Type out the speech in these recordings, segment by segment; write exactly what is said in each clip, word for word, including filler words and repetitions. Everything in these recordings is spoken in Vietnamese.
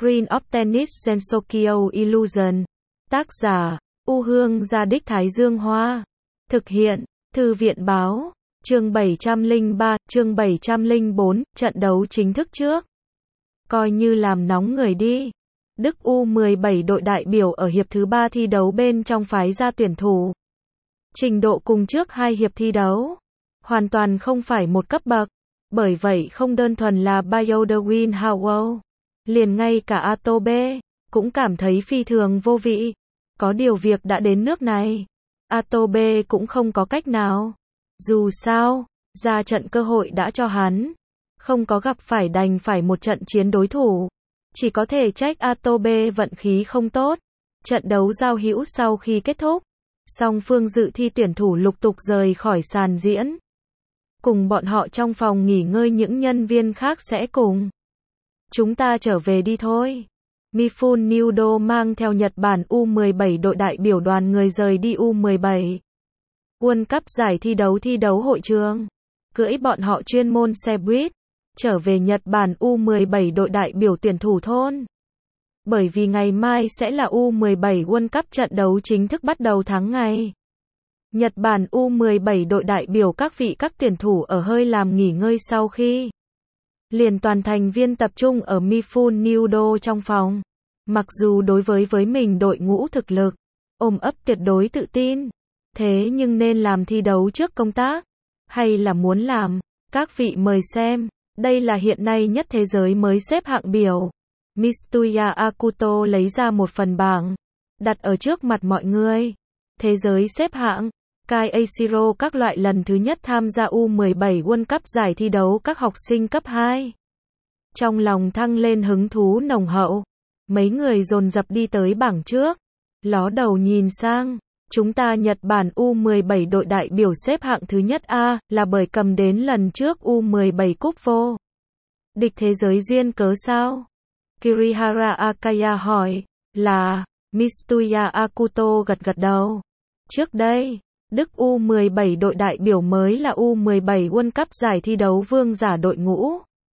Screen of Tennis Sensokyo Illusion. Tác giả, U Hương Gia Đích Thái Dương Hoa. Thực hiện, Thư viện Báo. Chương bảy trăm lẻ ba, chương bảy trăm lẻ bốn, trận đấu chính thức trước. Coi như làm nóng người đi. Đức U mười bảy đội đại biểu ở hiệp thứ ba thi đấu bên trong phái ra tuyển thủ. Trình độ cùng trước hai hiệp thi đấu. Hoàn toàn không phải một cấp bậc. Bởi vậy không đơn thuần là Bayodawin Howell. Liền ngay cả Atobe cũng cảm thấy phi thường vô vị. Có điều việc đã đến nước này. Atobe cũng không có cách nào. Dù sao, ra trận cơ hội đã cho hắn. Không có gặp phải đành phải một trận chiến đối thủ. Chỉ có thể trách Atobe vận khí không tốt. Trận đấu giao hữu sau khi kết thúc. Song phương dự thi tuyển thủ lục tục rời khỏi sàn diễn. Cùng bọn họ trong phòng nghỉ ngơi những nhân viên khác sẽ cùng. Chúng ta trở về đi thôi. Mifune Nudo mang theo Nhật Bản U mười bảy đội đại biểu đoàn người rời đi U mười bảy. World Cup giải thi đấu thi đấu hội trường. Cưỡi bọn họ chuyên môn xe buýt. Trở về Nhật Bản U mười bảy đội đại biểu tuyển thủ thôn. Bởi vì ngày mai sẽ là U mười bảy World Cup trận đấu chính thức bắt đầu tháng ngày. Nhật Bản U mười bảy đội đại biểu các vị các tuyển thủ ở hơi làm nghỉ ngơi sau khi liền toàn thành viên tập trung ở Mifune Nudo trong phòng. Mặc dù đối với với mình đội ngũ thực lực, ôm ấp tuyệt đối tự tin. Thế nhưng nên làm thi đấu trước công tác, hay là muốn làm, các vị mời xem, đây là hiện nay nhất thế giới mới xếp hạng biểu. Mitsuya Akuto lấy ra một phần bảng, đặt ở trước mặt mọi người. Thế giới xếp hạng, Kai Eishiro các loại lần thứ nhất tham gia U mười bảy World Cup giải thi đấu các học sinh cấp hai. Trong lòng thăng lên hứng thú nồng hậu, mấy người dồn dập đi tới bảng trước, ló đầu nhìn sang. Chúng ta Nhật Bản U mười bảy đội đại biểu xếp hạng thứ nhất A, là bởi cầm đến lần trước U mười bảy cúp vô địch thế giới duyên cớ sao? Kirihara Akaya hỏi. Là, Mitsuya Akuto gật gật đầu. Trước đây, Đức U mười bảy đội đại biểu mới là U mười bảy World Cup giải thi đấu vương giả đội ngũ.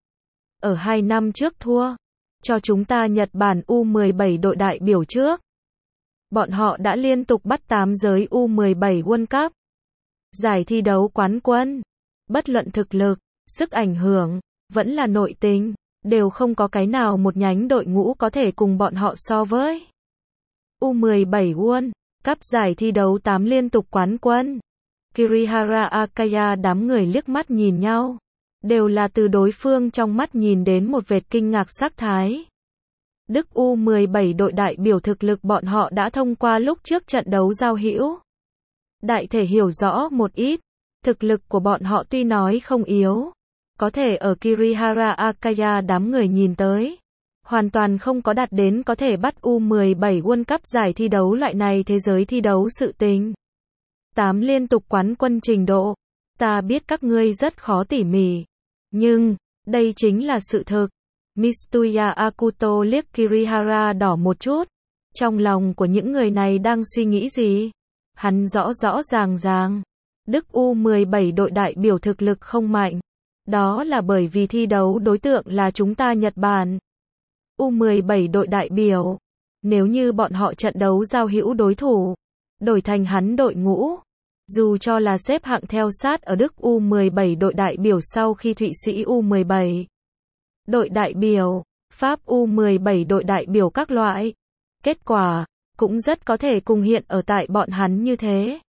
Ở hai năm trước thua cho chúng ta Nhật Bản U mười bảy đội đại biểu trước. Bọn họ đã liên tục bắt tám giới U mười bảy World Cup. Giải thi đấu quán quân. Bất luận thực lực, sức ảnh hưởng, vẫn là nội tình, đều không có cái nào một nhánh đội ngũ có thể cùng bọn họ so với. U mười bảy World Cup giải thi đấu tám liên tục quán quân. Kirihara Akaya đám người liếc mắt nhìn nhau. Đều là từ đối phương trong mắt nhìn đến một vệt kinh ngạc sắc thái. Đức U mười bảy đội đại biểu thực lực bọn họ đã thông qua lúc trước trận đấu giao hữu. Đại thể hiểu rõ một ít. Thực lực của bọn họ tuy nói không yếu. Có thể ở Kirihara Akaya đám người nhìn tới. Hoàn toàn không có đạt đến có thể bắt U mười bảy World Cup giải thi đấu loại này thế giới thi đấu sự tình. tám liên tục quán quân trình độ. Ta biết các ngươi rất khó tỉ mỉ. Nhưng, đây chính là sự thực. Mitsuya Akuto liếc Kirihara đỏ một chút. Trong lòng của những người này đang suy nghĩ gì? Hắn rõ rõ ràng ràng. Đức U mười bảy đội đại biểu thực lực không mạnh. Đó là bởi vì thi đấu đối tượng là chúng ta Nhật Bản. U mười bảy đội đại biểu. Nếu như bọn họ trận đấu giao hữu đối thủ, đổi thành hắn đội ngũ. Dù cho là xếp hạng theo sát ở Đức U mười bảy đội đại biểu sau khi Thụy Sĩ U mười bảy. Đội đại biểu, Pháp U mười bảy đội đại biểu các loại. Kết quả, cũng rất có thể cùng hiện ở tại bọn hắn như thế.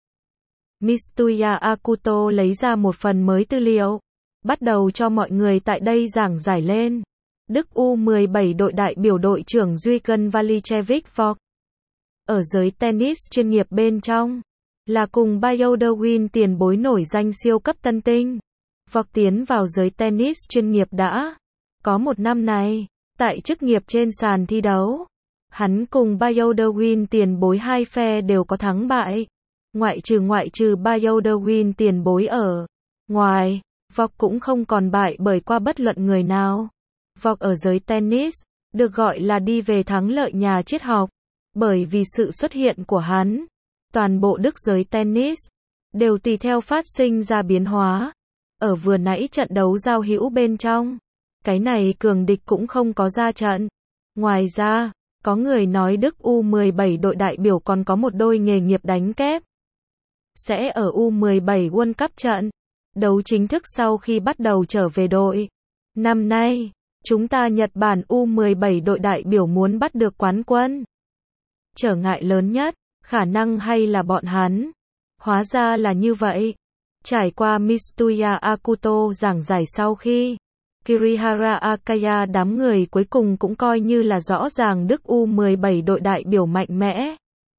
Mitsuya Akuto lấy ra một phần mới tư liệu. Bắt đầu cho mọi người tại đây giảng giải lên. Đức U mười bảy đội đại biểu đội trưởng Duigan Valichevich Vok. Ở giới tennis chuyên nghiệp bên trong, là cùng Bayodawin tiền bối nổi danh siêu cấp tân tinh. Vok tiến vào giới tennis chuyên nghiệp đã có một năm này. Tại chức nghiệp trên sàn thi đấu, hắn cùng Bayodawin tiền bối hai phe đều có thắng bại. Ngoại trừ ngoại trừ Bayodawin tiền bối ở ngoài, Vok cũng không còn bại bởi qua bất luận người nào. Vok ở giới tennis, được gọi là đi về thắng lợi nhà triết học. Bởi vì sự xuất hiện của hắn, toàn bộ Đức giới tennis đều tùy theo phát sinh ra biến hóa. Ở vừa nãy trận đấu giao hữu bên trong, cái này cường địch cũng không có ra trận. Ngoài ra, có người nói Đức u mười bảy đội đại biểu còn có một đôi nghề nghiệp đánh kép. Sẽ ở u mười bảy World Cup trận đấu chính thức sau khi bắt đầu trở về đội. Năm nay, chúng ta Nhật Bản u mười bảy đội đại biểu muốn bắt được quán quân. Trở ngại lớn nhất, khả năng hay là bọn hắn. Hóa ra là như vậy. Trải qua Mitsuya Akuto giảng giải sau khi Kirihara Akaya, đám người cuối cùng cũng coi như là rõ ràng Đức u mười bảy đội đại biểu mạnh mẽ.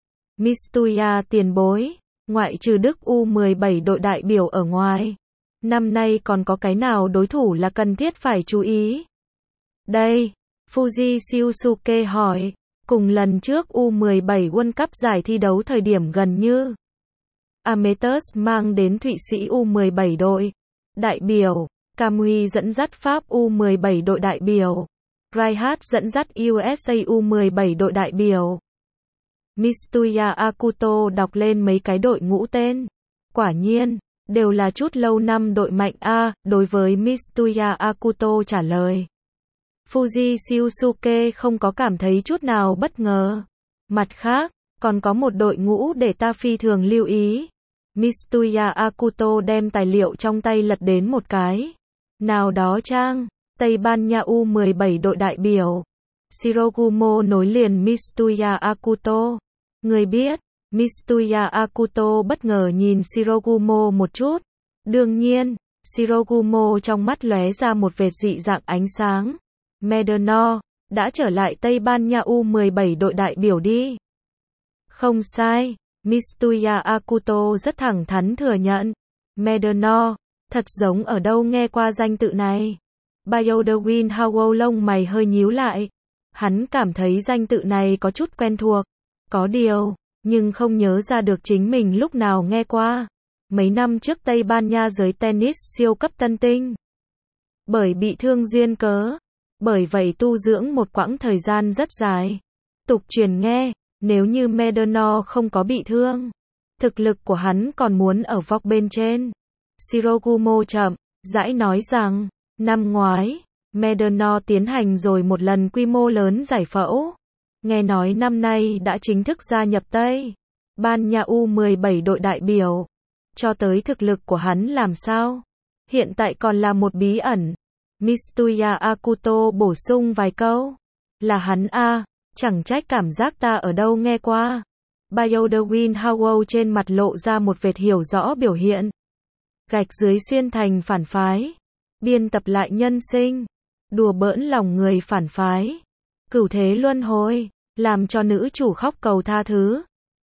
Mitsuya tiền bối, ngoại trừ Đức u mười bảy đội đại biểu ở ngoài, năm nay còn có cái nào đối thủ là cần thiết phải chú ý? Đây, Fuji Shiosuke hỏi, cùng lần trước u mười bảy World Cup giải thi đấu thời điểm gần như Ametus mang đến Thụy Sĩ u mười bảy đội đại biểu, Kamui dẫn dắt Pháp u mười bảy đội đại biểu, Reinhardt dẫn dắt u ét a u mười bảy đội đại biểu. Mitsuya Akuto đọc lên mấy cái đội ngũ tên. Quả nhiên, đều là chút lâu năm đội mạnh a, đối với Mitsuya Akuto trả lời. Fuji Shiosuke không có cảm thấy chút nào bất ngờ. Mặt khác, còn có một đội ngũ để ta phi thường lưu ý. Mitsuya Akuto đem tài liệu trong tay lật đến một cái. Nào đó trang, Tây Ban Nha u mười bảy đội đại biểu. Shirogumo nối liền Mitsuya Akuto. Người biết, Mitsuya Akuto bất ngờ nhìn Shirogumo một chút. Đương nhiên, Shirogumo trong mắt lóe ra một vệt dị dạng ánh sáng. Medono, đã trở lại Tây Ban Nha u mười bảy đội đại biểu đi. Không sai, Mitsuya Akuto rất thẳng thắn thừa nhận. Medono, thật giống ở đâu nghe qua danh tự này. Bayodewin Howell lông mày hơi nhíu lại. Hắn cảm thấy danh tự này có chút quen thuộc. Có điều, nhưng không nhớ ra được chính mình lúc nào nghe qua. Mấy năm trước Tây Ban Nha giới tennis siêu cấp tân tinh. Bởi bị thương duyên cớ. Bởi vậy tu dưỡng một quãng thời gian rất dài. Tục truyền nghe, nếu như Medono không có bị thương, thực lực của hắn còn muốn ở vóc bên trên. Shirogumo chậm rãi nói rằng, năm ngoái, Medono tiến hành rồi một lần quy mô lớn giải phẫu. Nghe nói năm nay đã chính thức gia nhập Tây Ban Nha u mười bảy đội đại biểu. Cho tới thực lực của hắn làm sao? Hiện tại còn là một bí ẩn. Mitsuya Akuto bổ sung vài câu. Là hắn a, chẳng trách cảm giác ta ở đâu nghe qua. Bayodewin Howell trên mặt lộ ra một vệt hiểu rõ biểu hiện. Gạch dưới xuyên thành phản phái. Biên tập lại nhân sinh. Đùa bỡn lòng người phản phái. Cửu thế luân hồi, làm cho nữ chủ khóc cầu tha thứ.